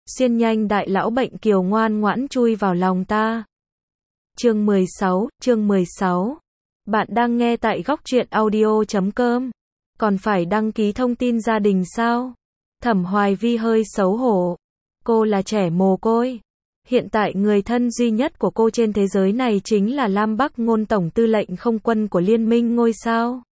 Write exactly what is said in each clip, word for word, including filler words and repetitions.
Xiên nhanh đại lão bệnh kiều ngoan ngoãn chui vào lòng ta. Chương mười sáu, chương mười sáu. Bạn đang nghe tại góc truyện audio chấm com. Còn phải đăng ký thông tin gia đình sao? Thẩm Hoài Vi hơi xấu hổ. Cô là trẻ mồ côi. Hiện tại người thân duy nhất của cô trên thế giới này chính là Lam Bắc Ngôn, tổng tư lệnh không quân của Liên minh ngôi sao.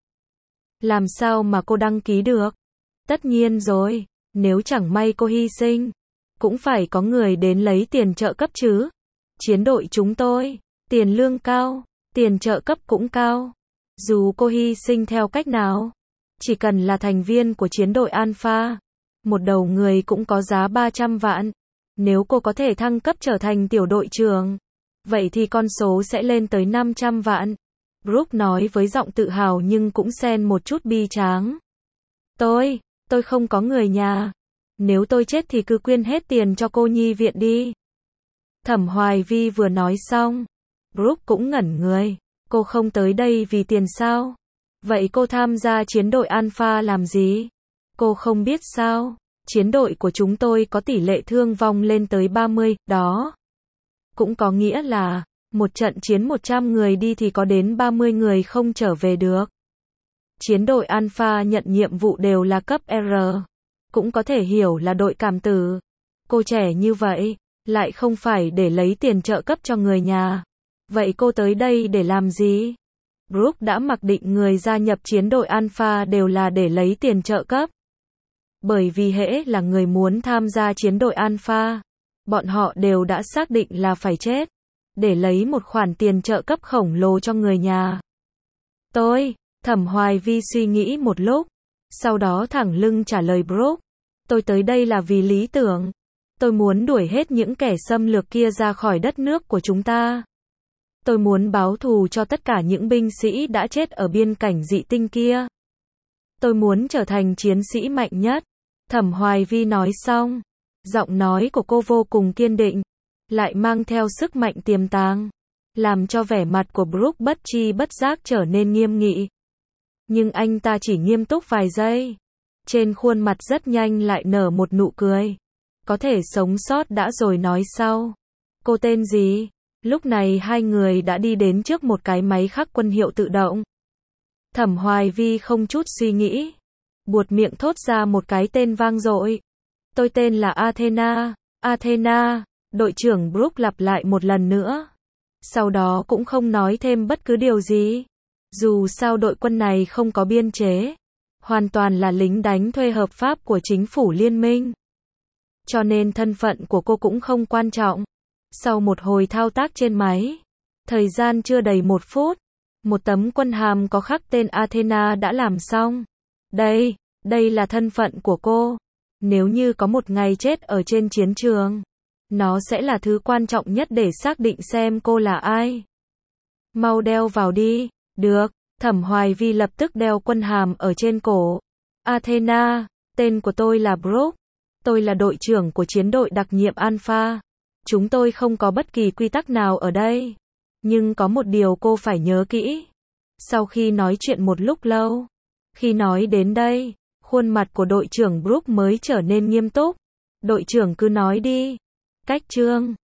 Làm sao mà cô đăng ký được? Tất nhiên rồi, nếu chẳng may cô hy sinh, cũng phải có người đến lấy tiền trợ cấp chứ. Chiến đội chúng tôi, tiền lương cao, tiền trợ cấp cũng cao. Dù cô hy sinh theo cách nào, chỉ cần là thành viên của chiến đội Alpha, một đầu người cũng có giá ba trăm vạn. Nếu cô có thể thăng cấp trở thành tiểu đội trưởng, vậy thì con số sẽ lên tới năm trăm vạn. Brooke nói với giọng tự hào nhưng cũng xen một chút bi tráng. Tôi, tôi không có người nhà. Nếu tôi chết thì cứ quyên hết tiền cho cô nhi viện đi. Thẩm Hoài Vi vừa nói xong, Brooke cũng ngẩn người. Cô không tới đây vì tiền sao? Vậy cô tham gia chiến đội Alpha làm gì? Cô không biết sao? Chiến đội của chúng tôi có tỷ lệ thương vong lên tới ba mươi, đó. Cũng có nghĩa là, một trận chiến một trăm người đi thì có đến ba mươi người không trở về được. Chiến đội Alpha nhận nhiệm vụ đều là cấp R. Cũng có thể hiểu là đội cảm tử. Cô trẻ như vậy, lại không phải để lấy tiền trợ cấp cho người nhà. Vậy cô tới đây để làm gì? Brooke đã mặc định người gia nhập chiến đội Alpha đều là để lấy tiền trợ cấp. Bởi vì hễ là người muốn tham gia chiến đội Alpha, bọn họ đều đã xác định là phải chết, để lấy một khoản tiền trợ cấp khổng lồ cho người nhà. Tôi, Thẩm Hoài Vi suy nghĩ một lúc, sau đó thẳng lưng trả lời Brooke. Tôi tới đây là vì lý tưởng. Tôi muốn đuổi hết những kẻ xâm lược kia ra khỏi đất nước của chúng ta. Tôi muốn báo thù cho tất cả những binh sĩ đã chết ở biên cảnh dị tinh kia. Tôi muốn trở thành chiến sĩ mạnh nhất. Thẩm Hoài Vi nói xong, giọng nói của cô vô cùng kiên định, lại mang theo sức mạnh tiềm tàng, làm cho vẻ mặt của Brooke bất chi bất giác trở nên nghiêm nghị. Nhưng anh ta chỉ nghiêm túc vài giây, trên khuôn mặt rất nhanh lại nở một nụ cười. Có thể sống sót đã rồi nói sau. Cô tên gì? Lúc này hai người đã đi đến trước một cái máy khắc quân hiệu tự động. Thẩm Hoài Vi không chút suy nghĩ, buột miệng thốt ra một cái tên vang dội. Tôi tên là Athena. Athena, đội trưởng Brooke lặp lại một lần nữa. Sau đó cũng không nói thêm bất cứ điều gì. Dù sao đội quân này không có biên chế, hoàn toàn là lính đánh thuê hợp pháp của chính phủ liên minh. Cho nên thân phận của cô cũng không quan trọng. Sau một hồi thao tác trên máy, thời gian chưa đầy một phút, một tấm quân hàm có khắc tên Athena đã làm xong. Đây, đây là thân phận của cô. Nếu như có một ngày chết ở trên chiến trường, nó sẽ là thứ quan trọng nhất để xác định xem cô là ai. Mau đeo vào đi. Được, Thẩm Hoài Vi lập tức đeo quân hàm ở trên cổ. Athena, tên của tôi là Brooke. Tôi là đội trưởng của chiến đội đặc nhiệm Alpha. Chúng tôi không có bất kỳ quy tắc nào ở đây. Nhưng có một điều cô phải nhớ kỹ. Sau khi nói chuyện một lúc lâu, khi nói đến đây, khuôn mặt của đội trưởng Brooke mới trở nên nghiêm túc. Đội trưởng cứ nói đi. Cách chương